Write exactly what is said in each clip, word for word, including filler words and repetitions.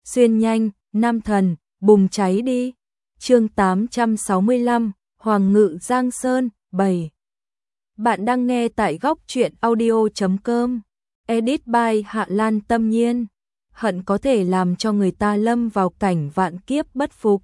xuyên nhanh, nam thần, bùng cháy đi. Chương tám trăm sáu mươi lăm, Hoàng ngự Giang Sơn, bảy. Bạn đang nghe tại góc truyện audio chấm com. Edit by Hạ Lan Tâm Nhiên. Hận có thể làm cho người ta lâm vào cảnh vạn kiếp bất phục.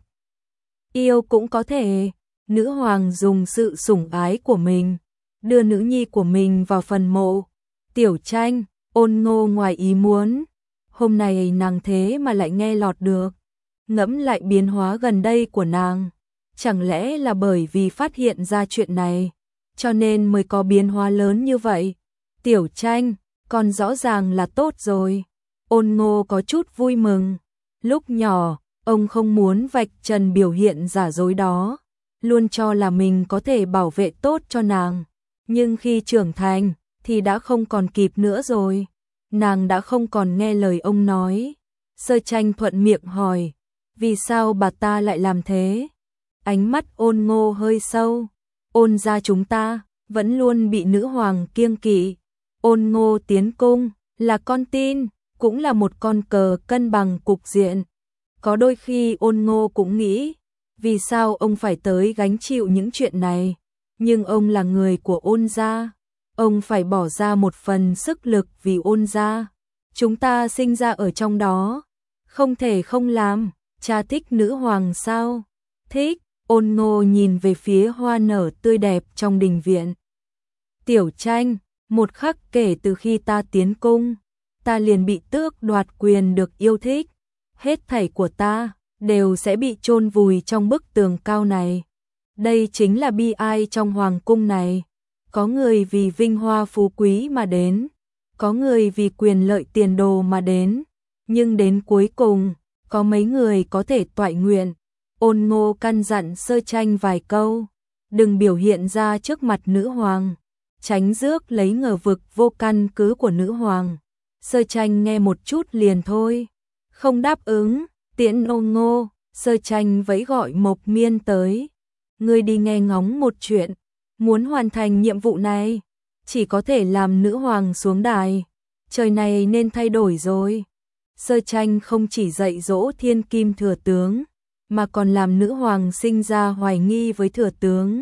Yêu cũng có thể. Nữ hoàng dùng sự sủng ái của mình đưa nữ nhi của mình vào phần mộ. Tiểu Tranh, Ôn Ngô ngoài ý muốn. Hôm nay nàng thế mà lại nghe lọt được. Ngẫm lại biến hóa gần đây của nàng. Chẳng lẽ là bởi vì phát hiện ra chuyện này, cho nên mới có biến hóa lớn như vậy? Tiểu Tranh, con rõ ràng là tốt rồi. Ôn Ngô có chút vui mừng. Lúc nhỏ, ông không muốn vạch trần biểu hiện giả dối đó, luôn cho là mình có thể bảo vệ tốt cho nàng. Nhưng khi trưởng thành, thì đã không còn kịp nữa rồi. Nàng đã không còn nghe lời ông nói. Sơ Tranh thuận miệng hỏi, vì sao bà ta lại làm thế? Ánh mắt Ôn Ngô hơi sâu. Ôn gia chúng ta vẫn luôn bị nữ hoàng kiêng kỵ. Ôn Ngô tiến cung là con tin, cũng là một con cờ cân bằng cục diện. Có đôi khi Ôn Ngô cũng nghĩ, vì sao ông phải tới gánh chịu những chuyện này? Nhưng ông là người của Ôn gia, ông phải bỏ ra một phần sức lực vì Ôn gia. Chúng ta sinh ra ở trong đó, không thể không làm. Cha thích nữ hoàng sao? Thích. Ôn Ngô nhìn về phía hoa nở tươi đẹp trong đình viện. Tiểu Tranh, một khắc kể từ khi ta tiến cung, ta liền bị tước đoạt quyền được yêu thích. Hết thảy của ta đều sẽ bị chôn vùi trong bức tường cao này. Đây chính là bi ai trong hoàng cung này. Có người vì vinh hoa phú quý mà đến, có người vì quyền lợi tiền đồ mà đến, nhưng đến cuối cùng, có mấy người có thể toại nguyện. Ôn Ngô căn dặn Sơ Tranh vài câu, đừng biểu hiện ra trước mặt nữ hoàng, tránh rước lấy ngờ vực vô căn cứ của nữ hoàng. Sơ Tranh nghe một chút liền thôi, không đáp ứng. Tiễn Ôn Ngô, Sơ Tranh vẫy gọi Mộc Miên tới. Ngươi đi nghe ngóng một chuyện, muốn hoàn thành nhiệm vụ này, chỉ có thể làm nữ hoàng xuống đài. Trời này nên thay đổi rồi. Sơ Tranh không chỉ dạy dỗ Thiên Kim thừa tướng, mà còn làm nữ hoàng sinh ra hoài nghi với thừa tướng.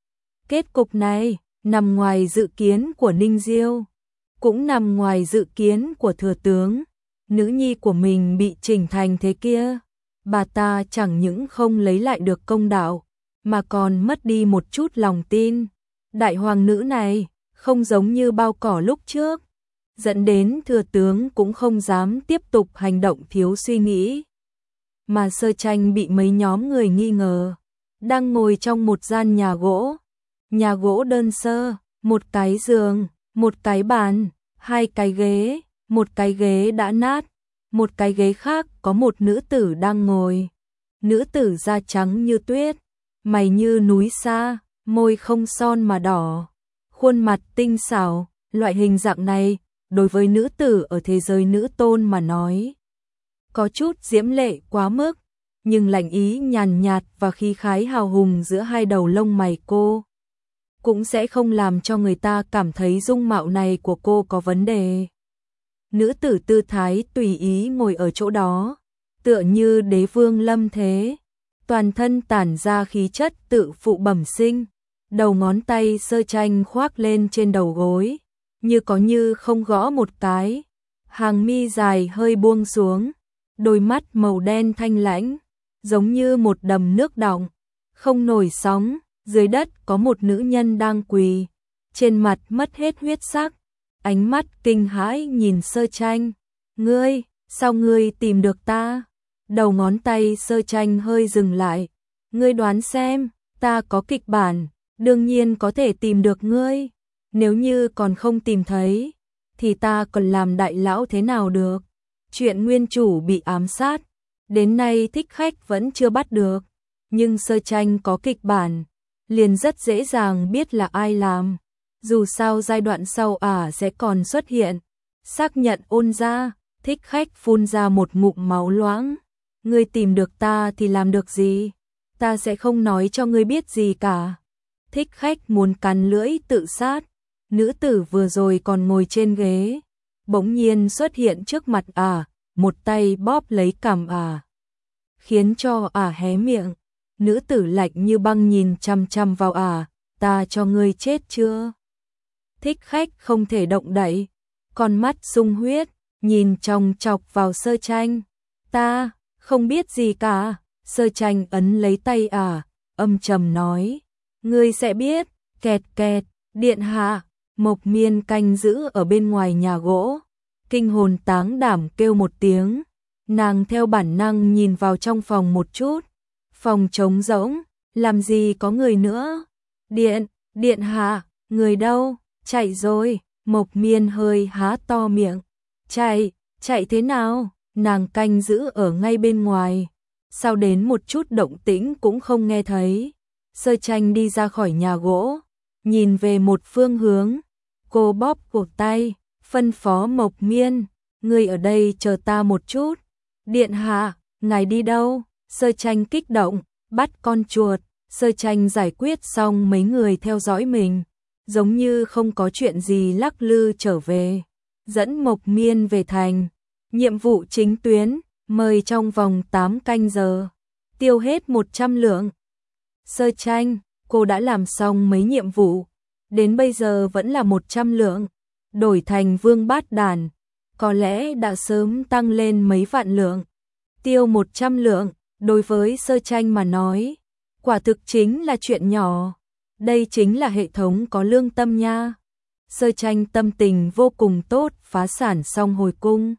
Kết cục này nằm ngoài dự kiến của Ninh Diêu, cũng nằm ngoài dự kiến của thừa tướng. Nữ nhi của mình bị chỉnh thành thế kia, bà ta chẳng những không lấy lại được công đạo, mà còn mất đi một chút lòng tin. Đại hoàng nữ này không giống như bao cỏ lúc trước, dẫn đến thừa tướng cũng không dám tiếp tục hành động thiếu suy nghĩ. Mà Sơ Tranh bị mấy nhóm người nghi ngờ, đang ngồi trong một gian nhà gỗ. Nhà gỗ đơn sơ, một cái giường, một cái bàn, hai cái ghế, một cái ghế đã nát, một cái ghế khác có một nữ tử đang ngồi. Nữ tử da trắng như tuyết, mày như núi sa, môi không son mà đỏ, khuôn mặt tinh xảo. Loại hình dạng này, đối với nữ tử ở thế giới nữ tôn mà nói, có chút diễm lệ quá mức, nhưng lạnh ý nhàn nhạt và khí khái hào hùng giữa hai đầu lông mày cô cũng sẽ không làm cho người ta cảm thấy dung mạo này của cô có vấn đề. Nữ tử tư thái tùy ý ngồi ở chỗ đó, tựa như đế vương lâm thế, toàn thân tản ra khí chất tự phụ bẩm sinh. Đầu ngón tay Sơ Tranh khoác lên trên đầu gối, như có như không gõ một cái, hàng mi dài hơi buông xuống, đôi mắt màu đen thanh lãnh, giống như một đầm nước đọng, không nổi sóng. Dưới đất có một nữ nhân đang quỳ, trên mặt mất hết huyết sắc, ánh mắt kinh hãi nhìn Sơ Tranh. Ngươi, sao ngươi tìm được ta? Đầu ngón tay Sơ Tranh hơi dừng lại. Ngươi đoán xem, ta có kịch bản, đương nhiên có thể tìm được ngươi. Nếu như còn không tìm thấy, thì ta còn làm đại lão thế nào được? Chuyện nguyên chủ bị ám sát, đến nay thích khách vẫn chưa bắt được, nhưng Sơ Tranh có kịch bản, liền rất dễ dàng biết là ai làm. Dù sao giai đoạn sau ả sẽ còn xuất hiện. Xác nhận Ôn gia, thích khách phun ra một ngụm máu loãng. Ngươi tìm được ta thì làm được gì? Ta sẽ không nói cho ngươi biết gì cả. Thích khách muốn cắn lưỡi tự sát. Nữ tử vừa rồi còn ngồi trên ghế, bỗng nhiên xuất hiện trước mặt ả, một tay bóp lấy cằm ả, khiến cho ả hé miệng. Nữ tử lạnh như băng nhìn chằm chằm vào ả, ta cho ngươi chết chưa? Thích khách không thể động đậy, con mắt sung huyết, nhìn chòng chọc vào Sơ Tranh. Ta, không biết gì cả. Sơ Tranh ấn lấy tay ả, âm trầm nói, ngươi sẽ biết. Kẹt kẹt, điện hạ. Mộc Miên canh giữ ở bên ngoài nhà gỗ, kinh hồn táng đảm kêu một tiếng. Nàng theo bản năng nhìn vào trong phòng một chút, phòng trống rỗng, làm gì có người nữa. Điện, điện hạ, người đâu? Chạy rồi. Mộc Miên hơi há to miệng. Chạy, chạy thế nào? Nàng canh giữ ở ngay bên ngoài, sao đến một chút động tĩnh cũng không nghe thấy. Sơ Tranh đi ra khỏi nhà gỗ, nhìn về một phương hướng, cô bóp cổ tay, phân phó Mộc Miên, ngươi ở đây chờ ta một chút. Điện hạ, ngài đi đâu? Sơ Tranh kích động, bắt con chuột. Sơ Tranh giải quyết xong mấy người theo dõi mình, giống như không có chuyện gì lắc lư trở về, dẫn Mộc Miên về thành. Nhiệm vụ chính tuyến, mời trong vòng tám canh giờ, tiêu hết một trăm lượng. Sơ Tranh, cô đã làm xong mấy nhiệm vụ, đến bây giờ vẫn là một trăm lượng, đổi thành Vương Bát Đàn, có lẽ đã sớm tăng lên mấy vạn lượng. Tiêu một trăm lượng, đối với Sơ Tranh mà nói, quả thực chính là chuyện nhỏ. Đây chính là hệ thống có lương tâm nha. Sơ Tranh tâm tình vô cùng tốt, phá sản xong hồi cung.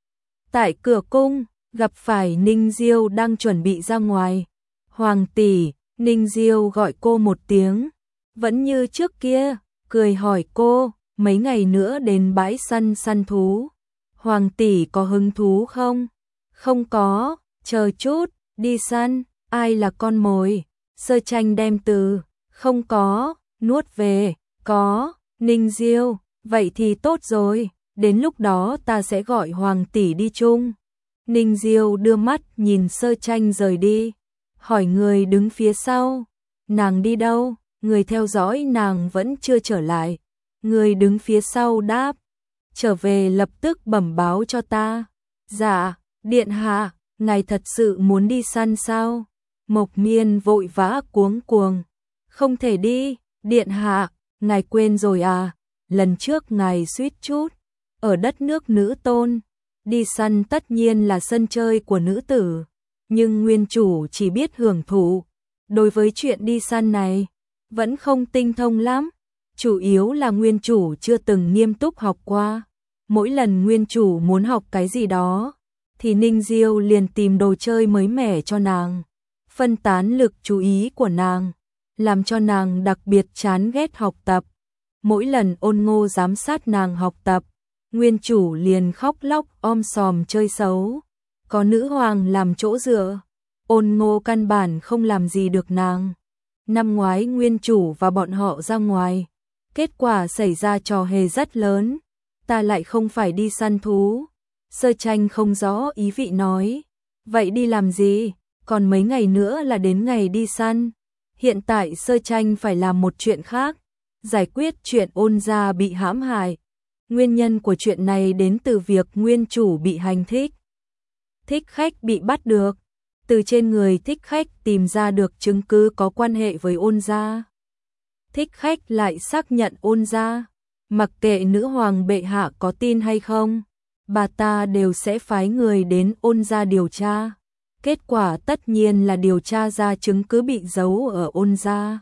Tại cửa cung, gặp phải Ninh Diêu đang chuẩn bị ra ngoài. Hoàng tỷ, Ninh Diêu gọi cô một tiếng, vẫn như trước kia, cười hỏi cô, mấy ngày nữa đến bãi săn săn thú. Hoàng tỷ có hứng thú không? Không có, chờ chút, đi săn, ai là con mồi? Sơ Tranh đem từ, không có, nuốt về, có. Ninh Diêu, vậy thì tốt rồi, đến lúc đó ta sẽ gọi Hoàng tỷ đi chung. Ninh Diêu đưa mắt nhìn Sơ Tranh rời đi, hỏi người đứng phía sau, nàng đi đâu? Người theo dõi nàng vẫn chưa trở lại. Người đứng phía sau đáp, trở về lập tức bẩm báo cho ta. Dạ, điện hạ, ngài thật sự muốn đi săn sao? Mộc Miên vội vã cuống cuồng, không thể đi, điện hạ, ngài quên rồi à? Lần trước ngài suýt chút ở đất nước nữ tôn, đi săn tất nhiên là sân chơi của nữ tử, nhưng nguyên chủ chỉ biết hưởng thụ, đối với chuyện đi săn này vẫn không tinh thông lắm, chủ yếu là nguyên chủ chưa từng nghiêm túc học qua. Mỗi lần nguyên chủ muốn học cái gì đó thì Ninh Diêu liền tìm đồ chơi mới mẻ cho nàng, phân tán lực chú ý của nàng, làm cho nàng đặc biệt chán ghét học tập. Mỗi lần Ôn Ngô giám sát nàng học tập, nguyên chủ liền khóc lóc om sòm chơi xấu. Có nữ hoàng làm chỗ dựa, Ôn Ngô căn bản không làm gì được nàng. Năm ngoái nguyên chủ và bọn họ ra ngoài, kết quả xảy ra trò hề rất lớn, ta lại không phải đi săn thú. Sơ Tranh không rõ ý vị nói, vậy đi làm gì? Còn mấy ngày nữa là đến ngày đi săn. Hiện tại Sơ Tranh phải làm một chuyện khác, giải quyết chuyện Ôn gia bị hãm hại. Nguyên nhân của chuyện này đến từ việc nguyên chủ bị hành thích. Thích khách bị bắt được, từ trên người thích khách tìm ra được chứng cứ có quan hệ với Ôn gia. Thích khách lại xác nhận Ôn gia, mặc kệ nữ hoàng bệ hạ có tin hay không, bà ta đều sẽ phái người đến Ôn gia điều tra. Kết quả tất nhiên là điều tra ra chứng cứ bị giấu ở Ôn gia.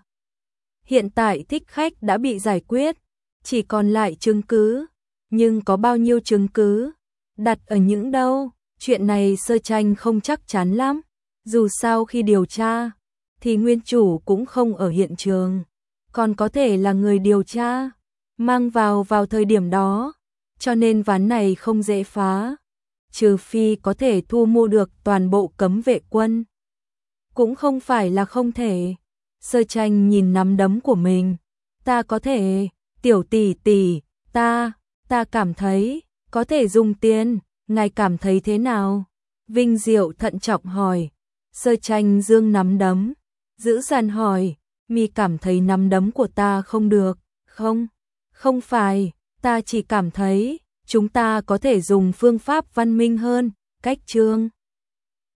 Hiện tại thích khách đã bị giải quyết, chỉ còn lại chứng cứ, nhưng có bao nhiêu chứng cứ, đặt ở những đâu, chuyện này Sơ Tranh không chắc chắn lắm. Dù sao khi điều tra thì nguyên chủ cũng không ở hiện trường, còn có thể là người điều tra mang vào vào thời điểm đó, cho nên ván này không dễ phá, trừ phi có thể thu mua được toàn bộ cấm vệ quân. Cũng không phải là không thể. Sơ Tranh nhìn nắm đấm của mình, ta có thể, tiểu tỷ tỷ, ta, ta cảm thấy có thể dùng tiền, ngài cảm thấy thế nào? Vinh Diệu thận trọng hỏi. Sơ Tranh dương nắm đấm, giữ dằn hỏi, mi cảm thấy nắm đấm của ta không được, không? Không phải, ta chỉ cảm thấy chúng ta có thể dùng phương pháp văn minh hơn cách chương